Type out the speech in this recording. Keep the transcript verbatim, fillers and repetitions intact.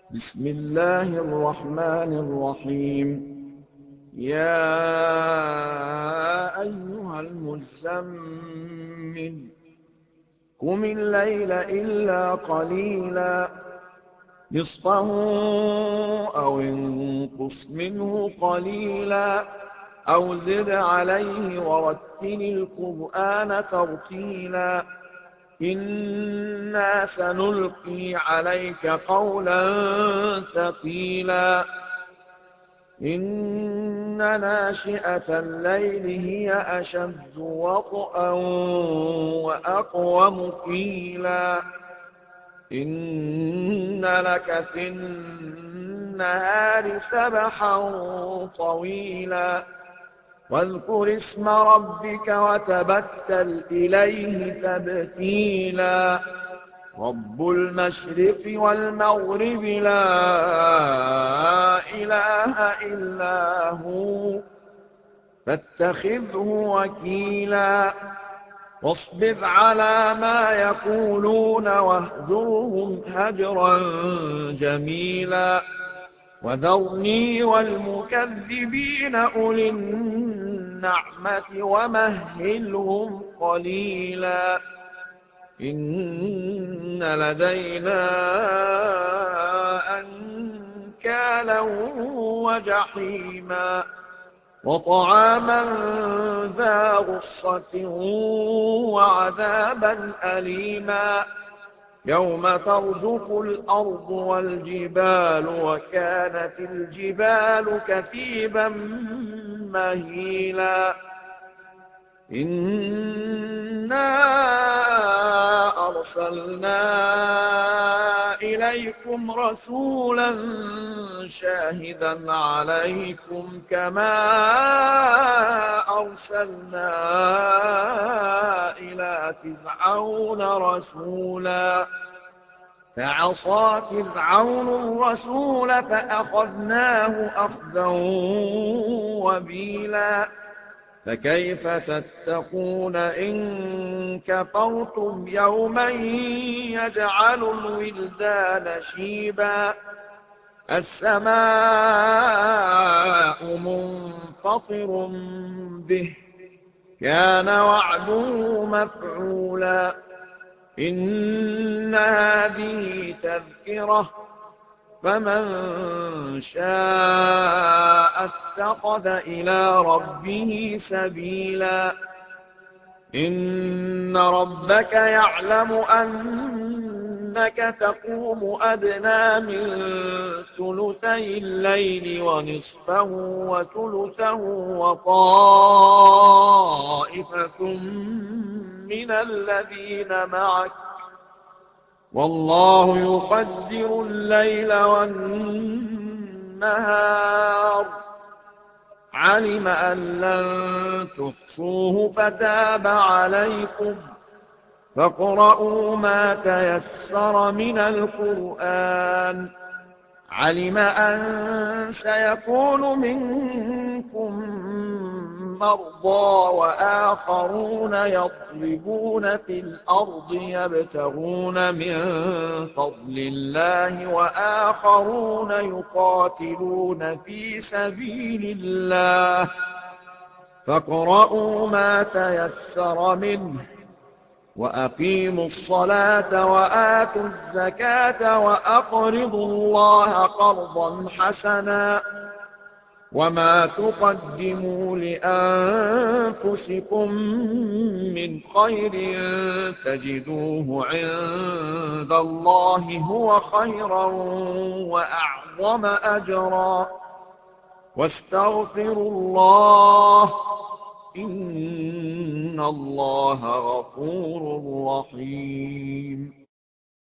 بسم الله الرحمن الرحيم يا أيها المزمل قم الليل إلا قليلا نصفه أو انقص منه قليلا أو زد عليه ورتل القرآن ترتيلا إنا سنلقي عليك قولا ثقيلا إن ناشئة الليل هي أشد وطئا وأقوم قيلا إن لك في النهار سبحا طويلا واذكر اسم ربك وتبتل إليه تبتيلا رب المشرق والمغرب لا إله إلا هو فاتخذه وكيلا واصبر على ما يقولون واهجرهم هجرا جميلا وذرني والمكذبين أولي النعمة ومهلهم قليلا إن لدينا أنكالا وجحيما وطعاما ذا غصة وعذابا أليما يوم ترجف الأرض والجبال وكانت الجبال كثيبا مهيلا إنا أرسلنا إليكم رسولا شاهدا عليكم كما أرسلنا إلى فرعون رسولا فعصى فرعون الرسول فأخذناه أخذا وبيلا فكيف تتقون إن كفرتم يوما يجعل الولدان شيبا السماء منفطر به كان وعده مفعولا إن هذه تذكرة فمن شاء اتخذ إلى ربه سبيلا إن ربك يعلم أنك تقوم أدنى من ثلثي الليل ونصفه وثلثه وطائفة من الذين معك والله يقدر الليل والنهار علم أن لن تحصوه فتاب عليكم فاقرؤوا ما تيسر من القرآن علم أن سيكون منكم مرضى وآخرون يضربون في الأرض يبتغون من فضل الله وآخرون يقاتلون في سبيل الله فاقرؤوا ما تيسر منه وأقيموا الصلاة وآتوا الزكاة وأقرضوا الله قرضا حسنا وما تقدموا لأنفسكم من خير تجدوه عند الله هو خيرا وأعظم أجرا واستغفروا الله إن الله غفور رحيم